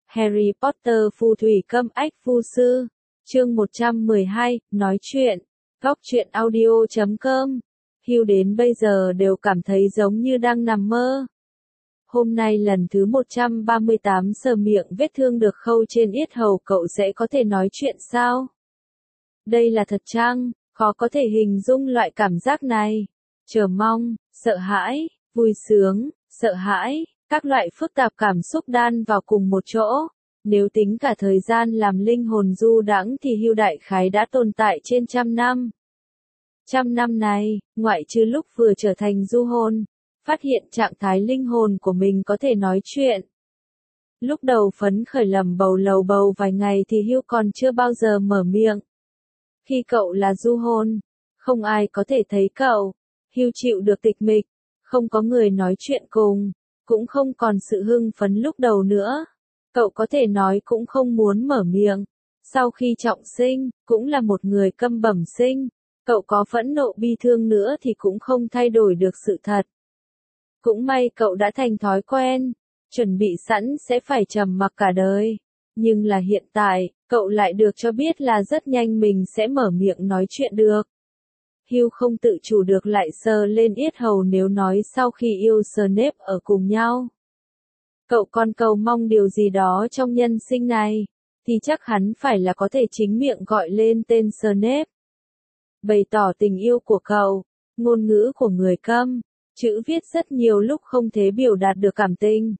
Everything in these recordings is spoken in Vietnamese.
Harry Potter phù thủy câm ách phù sư. Chương 112, nói chuyện. Góc truyện audio.com. Hugh đến bây giờ đều cảm thấy giống như đang nằm mơ. Hôm nay lần thứ 138 sờ miệng vết thương được khâu trên yết hầu, cậu sẽ có thể nói chuyện sao? Đây là thật chăng? Khó có thể hình dung loại cảm giác này. Chờ mong, sợ hãi, vui sướng, sợ hãi, các loại phức tạp cảm xúc đan vào cùng một chỗ. Nếu tính cả thời gian làm linh hồn du đãng thì Hugh đại khái đã tồn tại trên 100 năm. 100 năm này, ngoại trừ lúc vừa trở thành du hồn, phát hiện trạng thái linh hồn của mình có thể nói chuyện. Lúc đầu phấn khởi lầm bầu lầu bầu vài ngày thì Hugh còn chưa bao giờ mở miệng. Khi cậu là du hồn, không ai có thể thấy cậu. Hugh chịu được tịch mịch, không có người nói chuyện cùng, cũng không còn sự hưng phấn lúc đầu nữa. Cậu có thể nói cũng không muốn mở miệng. Sau khi trọng sinh, cũng là một người câm bẩm sinh. Cậu có phẫn nộ bi thương nữa thì cũng không thay đổi được sự thật. Cũng may cậu đã thành thói quen, chuẩn bị sẵn sẽ phải trầm mặc cả đời. Nhưng là hiện tại, cậu lại được cho biết là rất nhanh mình sẽ mở miệng nói chuyện được. Hugh không tự chủ được lại sờ lên yết hầu nếu nói sau khi yêu Snape ở cùng nhau. Cậu còn cầu mong điều gì đó trong nhân sinh này, thì chắc hắn phải là có thể chính miệng gọi lên tên Snape. Bày tỏ tình yêu của cậu, ngôn ngữ của người câm, chữ viết rất nhiều lúc không thể biểu đạt được cảm tình.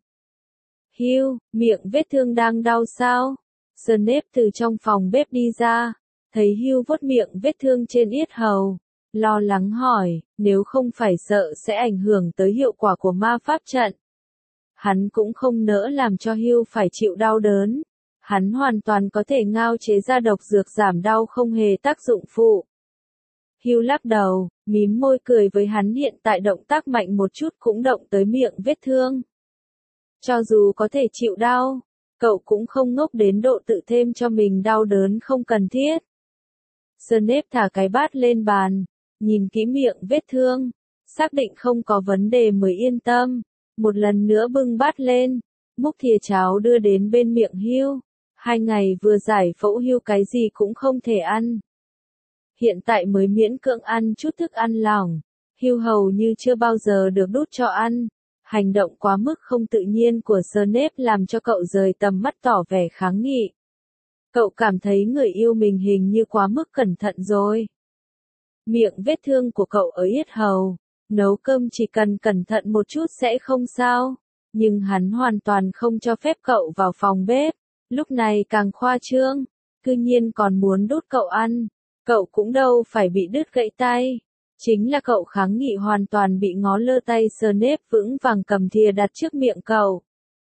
Hugh, miệng vết thương đang đau sao? Snape từ trong phòng bếp đi ra, thấy Hugh vuốt miệng vết thương trên yết hầu, lo lắng hỏi, nếu không phải sợ sẽ ảnh hưởng tới hiệu quả của ma pháp trận. Hắn cũng không nỡ làm cho Hugh phải chịu đau đớn. Hắn hoàn toàn có thể ngao chế ra độc dược giảm đau không hề tác dụng phụ. Hugh lắc đầu, mím môi cười với hắn, hiện tại động tác mạnh một chút cũng động tới miệng vết thương. Cho dù có thể chịu đau, cậu cũng không ngốc đến độ tự thêm cho mình đau đớn không cần thiết. Snape thả cái bát lên bàn, nhìn kỹ miệng vết thương, xác định không có vấn đề mới yên tâm. Một lần nữa bưng bát lên, múc thìa cháo đưa đến bên miệng Hugh. 2 ngày vừa giải phẫu Hugh cái gì cũng không thể ăn. Hiện tại mới miễn cưỡng ăn chút thức ăn lỏng. Hugh hầu như chưa bao giờ được đút cho ăn. Hành động quá mức không tự nhiên của Snape làm cho cậu rời tầm mắt, tỏ vẻ kháng nghị. Cậu cảm thấy người yêu mình hình như quá mức cẩn thận rồi. Miệng vết thương của cậu ở yết hầu. Nấu cơm chỉ cần cẩn thận một chút sẽ không sao. Nhưng hắn hoàn toàn không cho phép cậu vào phòng bếp. Lúc này càng khoa trương. Cư nhiên còn muốn đút cậu ăn. Cậu cũng đâu phải bị đứt gãy tay. Chính là cậu kháng nghị hoàn toàn bị ngó lơ tay. Snape vững vàng cầm thìa đặt trước miệng cậu.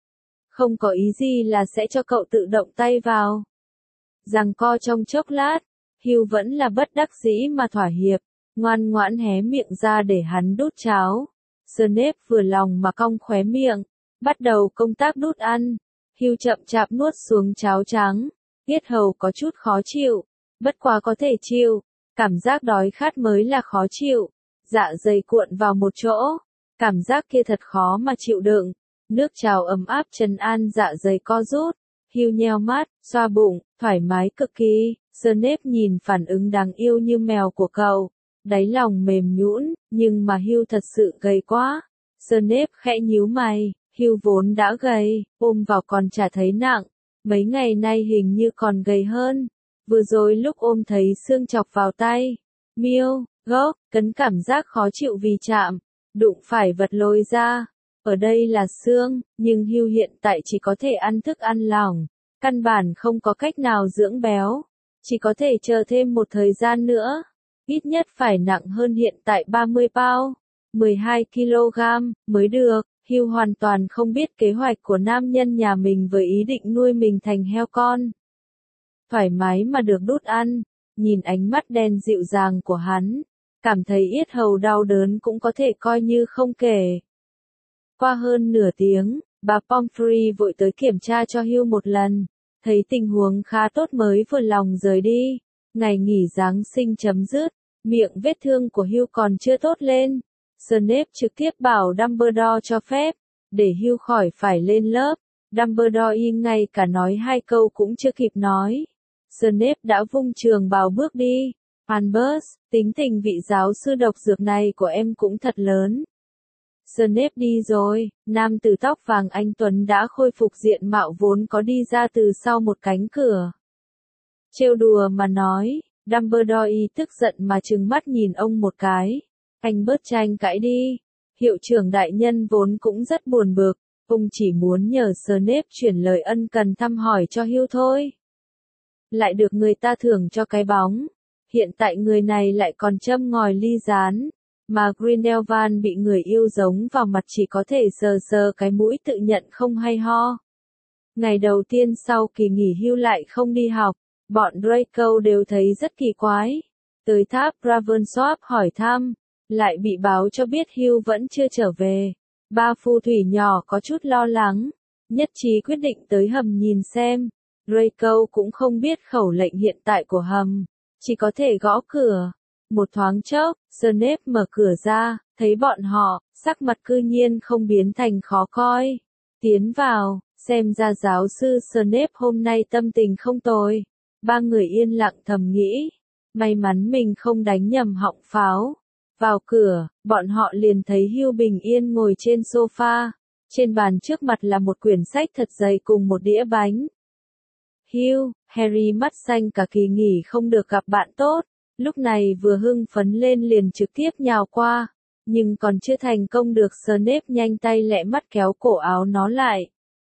Không có ý gì là sẽ cho cậu tự động tay vào. Giằng co trong chốc lát, Hugh vẫn là bất đắc dĩ mà thỏa hiệp. Ngoan ngoãn hé miệng ra để hắn đút cháo. Snape vừa lòng mà cong khóe miệng, bắt đầu công tác đút ăn. Hugh chậm chạp nuốt xuống cháo trắng, yết hầu có chút khó chịu, bất quá có thể chịu, cảm giác đói khát mới là khó chịu. Dạ dày cuộn vào một chỗ, cảm giác kia thật khó mà chịu đựng. Nước cháo ấm áp trấn an dạ dày co rút. Hugh nheo mắt, xoa bụng, thoải mái cực kỳ. Snape nhìn phản ứng đáng yêu như mèo của cậu, đáy lòng mềm nhũn, nhưng mà Hugh thật sự gầy quá. Snape khẽ nhíu mày, Hugh vốn đã gầy, ôm vào còn chả thấy nặng, mấy ngày nay hình như còn gầy hơn. Vừa rồi lúc ôm thấy xương chọc vào tay, miêu, gốc, cấn cảm giác khó chịu vì chạm, đụng phải vật lồi ra. Ở đây là xương, nhưng Hugh hiện tại chỉ có thể ăn thức ăn lỏng, căn bản không có cách nào dưỡng béo, chỉ có thể chờ thêm một thời gian nữa. Ít nhất phải nặng hơn hiện tại 30 pound, 12 kg, mới được. Hugh hoàn toàn không biết kế hoạch của nam nhân nhà mình với ý định nuôi mình thành heo con. Thoải mái mà được đút ăn, nhìn ánh mắt đen dịu dàng của hắn, cảm thấy yết hầu đau đớn cũng có thể coi như không kể. Qua hơn nửa tiếng, bà Pomfrey vội tới kiểm tra cho Hugh một lần, thấy tình huống khá tốt mới vừa lòng rời đi. Ngày nghỉ Giáng sinh chấm dứt. Miệng vết thương của Hugh còn chưa tốt lên. Snape trực tiếp bảo Dumbledore cho phép, để Hugh khỏi phải lên lớp. Dumbledore ngay cả nói 2 câu cũng chưa kịp nói. Snape đã vung trường bào bước đi. Albus, tính tình vị giáo sư độc dược này của em cũng thật lớn. Snape đi rồi, nam tử tóc vàng anh Tuấn đã khôi phục diện mạo vốn có đi ra từ sau một cánh cửa. Trêu đùa mà nói, Dumbledore tức giận mà trừng mắt nhìn ông một cái. Anh bớt tranh cãi đi. Hiệu trưởng đại nhân vốn cũng rất buồn bực, ông chỉ muốn nhờ Snape chuyển lời ân cần thăm hỏi cho Hugh thôi. Lại được người ta thưởng cho cái bóng. Hiện tại người này lại còn châm ngòi ly gián. Mà Grindelwald bị người yêu giống vào mặt chỉ có thể sờ sờ cái mũi tự nhận không hay ho. Ngày đầu tiên sau kỳ nghỉ hưu lại không đi học, bọn Draco đều thấy rất kỳ quái. Tới tháp Ravensworth hỏi thăm, lại bị báo cho biết Hugh vẫn chưa trở về. Ba phù thủy nhỏ có chút lo lắng, nhất trí quyết định tới hầm nhìn xem. Draco cũng không biết khẩu lệnh hiện tại của hầm, chỉ có thể gõ cửa. Một thoáng chốc, Snape mở cửa ra, thấy bọn họ, sắc mặt cư nhiên không biến thành khó coi. Tiến vào, xem ra giáo sư Snape hôm nay tâm tình không tồi. Ba người yên lặng thầm nghĩ, may mắn mình không đánh nhầm họng pháo. Vào cửa, bọn họ liền thấy Hugh bình yên ngồi trên sofa. Trên bàn trước mặt là một quyển sách thật dày cùng một đĩa bánh. Hugh, Harry mắt xanh cả kỳ nghỉ không được gặp bạn tốt. Lúc này vừa hưng phấn lên liền trực tiếp nhào qua, nhưng còn chưa thành công được Snape nhanh tay lẹ mắt kéo cổ áo nó lại.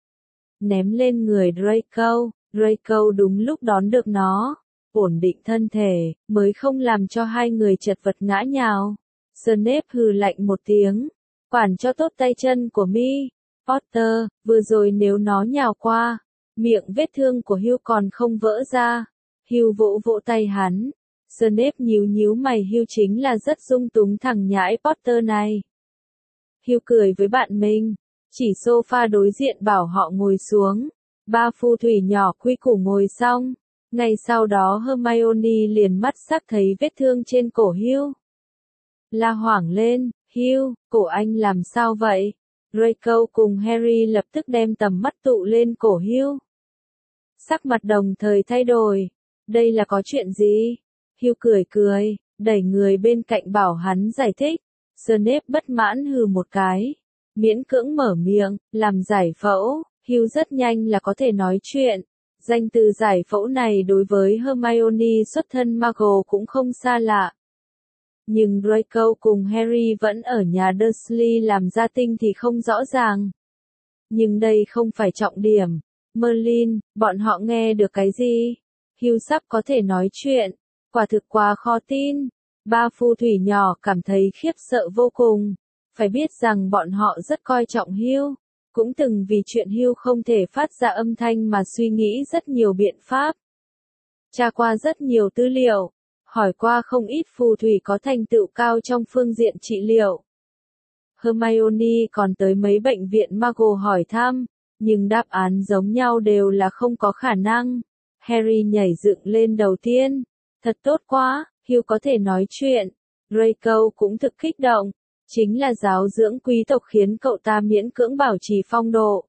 Ném lên người Draco, Draco đúng lúc đón được nó, ổn định thân thể, mới không làm cho hai người chật vật ngã nhào. Snape hừ lạnh một tiếng, quản cho tốt tay chân của mi. Potter, vừa rồi nếu nó nhào qua, miệng vết thương của Hugh còn không vỡ ra. Hugh vỗ vỗ tay hắn. Snape nhíu mày, Hugh chính là rất dung túng thằng nhãi Potter này. Hugh cười với bạn mình, chỉ sofa đối diện bảo họ ngồi xuống. Ba phù thủy nhỏ quy củ ngồi xong. Ngay sau đó Hermione liền mắt sắc thấy vết thương trên cổ Hugh. La hoảng lên, Hugh, cổ anh làm sao vậy? Draco cùng Harry lập tức đem tầm mắt tụ lên cổ Hugh. Sắc mặt đồng thời thay đổi. Đây là có chuyện gì? Hugh cười, đẩy người bên cạnh bảo hắn giải thích. Snape bất mãn hừ một cái, miễn cưỡng mở miệng, làm giải phẫu. Hugh rất nhanh là có thể nói chuyện. Danh từ giải phẫu này đối với Hermione xuất thân Muggle cũng không xa lạ. Nhưng Draco cùng Harry vẫn ở nhà Dursley làm gia tinh thì không rõ ràng. Nhưng đây không phải trọng điểm. Merlin, bọn họ nghe được cái gì? Hugh sắp có thể nói chuyện. Quả thực quá khó tin. Ba phù thủy nhỏ cảm thấy khiếp sợ vô cùng. Phải biết rằng bọn họ rất coi trọng Hugh. Cũng từng vì chuyện Hugh không thể phát ra âm thanh mà suy nghĩ rất nhiều biện pháp. Tra qua rất nhiều tư liệu. Hỏi qua không ít phù thủy có thành tựu cao trong phương diện trị liệu. Hermione còn tới mấy bệnh viện Muggle hỏi thăm, nhưng đáp án giống nhau đều là không có khả năng. Harry nhảy dựng lên đầu tiên. Thật tốt quá, Hugh có thể nói chuyện. Draco cũng thực kích động. Chính là giáo dưỡng quý tộc khiến cậu ta miễn cưỡng bảo trì phong độ.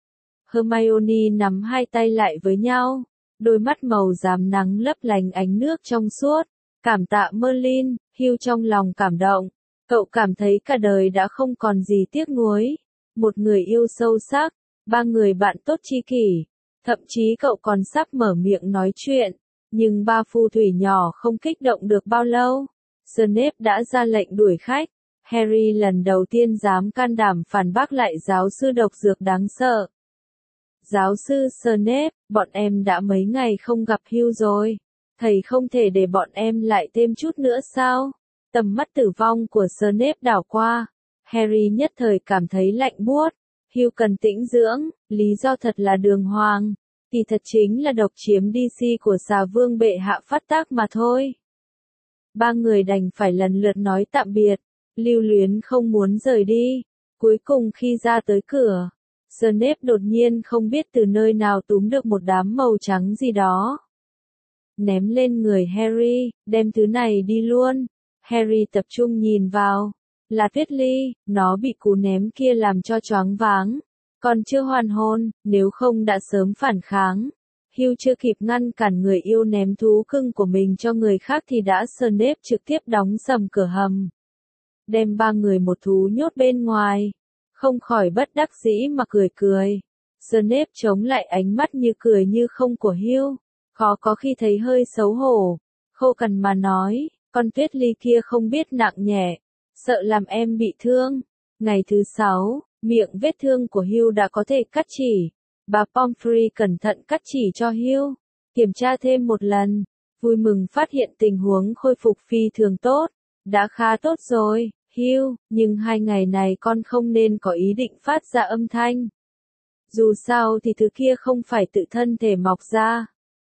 Hermione nắm hai tay lại với nhau. Đôi mắt màu xám nắng lấp lánh ánh nước trong suốt. Cảm tạ Merlin, Hugh trong lòng cảm động. Cậu cảm thấy cả đời đã không còn gì tiếc nuối. Một người yêu sâu sắc, ba người bạn tốt tri kỷ. Thậm chí cậu còn sắp mở miệng nói chuyện. Nhưng ba phù thủy nhỏ không kích động được bao lâu. Snape đã ra lệnh đuổi khách. Harry lần đầu tiên dám can đảm phản bác lại giáo sư độc dược đáng sợ. Giáo sư Snape, bọn em đã mấy ngày không gặp Hugh rồi. Thầy không thể để bọn em lại thêm chút nữa sao? Tầm mắt tử vong của Snape đảo qua. Harry nhất thời cảm thấy lạnh buốt. Hugh cần tĩnh dưỡng, lý do thật là đường hoàng. Kỳ thật chính là độc chiếm DC của xà vương bệ hạ phát tác mà thôi. Ba người đành phải lần lượt nói tạm biệt. Lưu luyến không muốn rời đi. Cuối cùng khi ra tới cửa, Snape đột nhiên không biết từ nơi nào túm được một đám màu trắng gì đó. Ném lên người Harry, đem thứ này đi luôn. Harry tập trung nhìn vào. Là Tuyết Ly, nó bị cú ném kia làm cho choáng váng. Còn chưa hoàn hôn, nếu không đã sớm phản kháng. Hugh chưa kịp ngăn cản người yêu ném thú cưng của mình cho người khác thì đã Snape trực tiếp đóng sầm cửa hầm. Đem ba người một thú nhốt bên ngoài. Không khỏi bất đắc dĩ mà cười cười. Snape chống lại ánh mắt như cười như không của Hugh. Khó có khi thấy hơi xấu hổ. Khô cằn mà nói, con Tuyết Ly kia không biết nặng nhẹ. Sợ làm em bị thương. Ngày thứ 6, miệng vết thương của Hugh đã có thể cắt chỉ. Bà Pomfrey cẩn thận cắt chỉ cho Hugh. Kiểm tra thêm một lần. Vui mừng phát hiện tình huống khôi phục phi thường tốt. Đã khá tốt rồi, Hugh, nhưng 2 ngày này con không nên có ý định phát ra âm thanh. Dù sao thì thứ kia không phải tự thân thể mọc ra.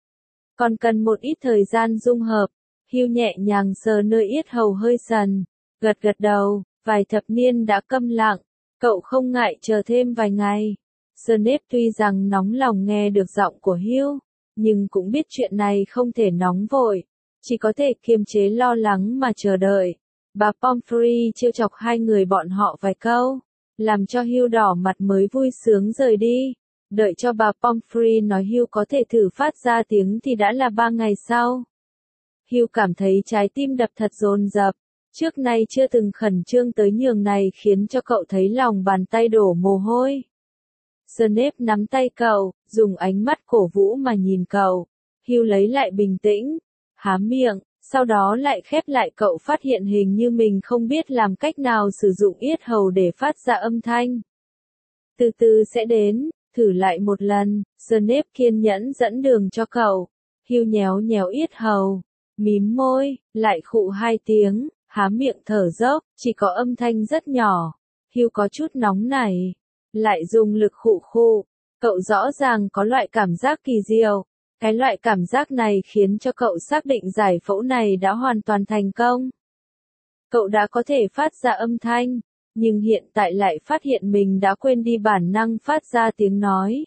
Còn cần một ít thời gian dung hợp. Hugh nhẹ nhàng sờ nơi yết hầu hơi sần. Gật gật đầu, vài thập niên đã câm lặng. Cậu không ngại chờ thêm vài ngày. Snape tuy rằng nóng lòng nghe được giọng của Hugh, nhưng cũng biết chuyện này không thể nóng vội. Chỉ có thể kiềm chế lo lắng mà chờ đợi. Bà Pomfrey trêu chọc hai người bọn họ vài câu, làm cho Hugh đỏ mặt mới vui sướng rời đi. Đợi cho bà Pomfrey nói Hugh có thể thử phát ra tiếng thì đã là 3 ngày sau. Hugh cảm thấy trái tim đập thật dồn dập. Trước nay chưa từng khẩn trương tới nhường này khiến cho cậu thấy lòng bàn tay đổ mồ hôi. Snape nắm tay cậu, dùng ánh mắt cổ vũ mà nhìn cậu. Hugh lấy lại bình tĩnh, há miệng, sau đó lại khép lại. Cậu phát hiện hình như mình không biết làm cách nào sử dụng yết hầu để phát ra âm thanh. Từ từ sẽ đến, thử lại một lần. Snape kiên nhẫn dẫn đường cho cậu. Hugh nhéo nhéo yết hầu, mím môi, lại khụ 2 tiếng, há miệng thở dốc, chỉ có âm thanh rất nhỏ. Hugh có chút nóng nảy, lại dùng lực khụ khụ. Cậu rõ ràng có loại cảm giác kỳ diệu. Cái loại cảm giác này khiến cho cậu xác định giải phẫu này đã hoàn toàn thành công. Cậu đã có thể phát ra âm thanh, nhưng hiện tại lại phát hiện mình đã quên đi bản năng phát ra tiếng nói.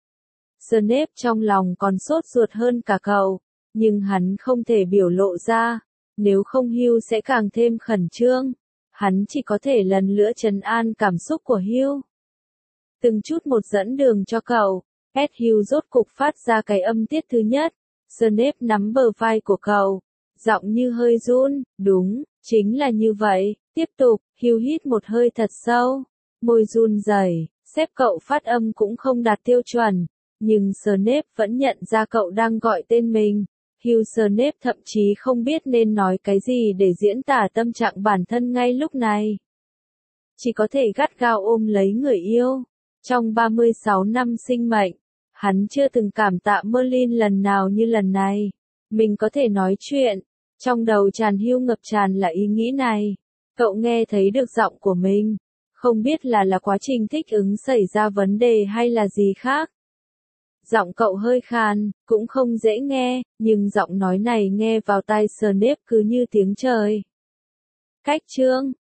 Snape trong lòng còn sốt ruột hơn cả cậu, nhưng hắn không thể biểu lộ ra, nếu không Hugh sẽ càng thêm khẩn trương. Hắn chỉ có thể lần nữa trấn an cảm xúc của Hugh. Từng chút một dẫn đường cho cậu. Hugh rốt cục phát ra cái âm tiết thứ nhất. Snape nắm bờ vai của cậu, giọng như hơi run, đúng, chính là như vậy. Tiếp tục, Hugh hít một hơi thật sâu, môi run rẩy, xếp cậu phát âm cũng không đạt tiêu chuẩn, nhưng Snape vẫn nhận ra cậu đang gọi tên mình. Snape thậm chí không biết nên nói cái gì để diễn tả tâm trạng bản thân ngay lúc này. Chỉ có thể gắt gao ôm lấy người yêu. Trong 36 năm sinh mệnh, hắn chưa từng cảm tạ Merlin lần nào như lần này. Mình có thể nói chuyện. Trong đầu Hugh ngập tràn là ý nghĩ này. Cậu nghe thấy được giọng của mình. Không biết là quá trình thích ứng xảy ra vấn đề hay là gì khác. Giọng cậu hơi khàn, cũng không dễ nghe, nhưng giọng nói này nghe vào tai Snape cứ như tiếng trời. Cách chương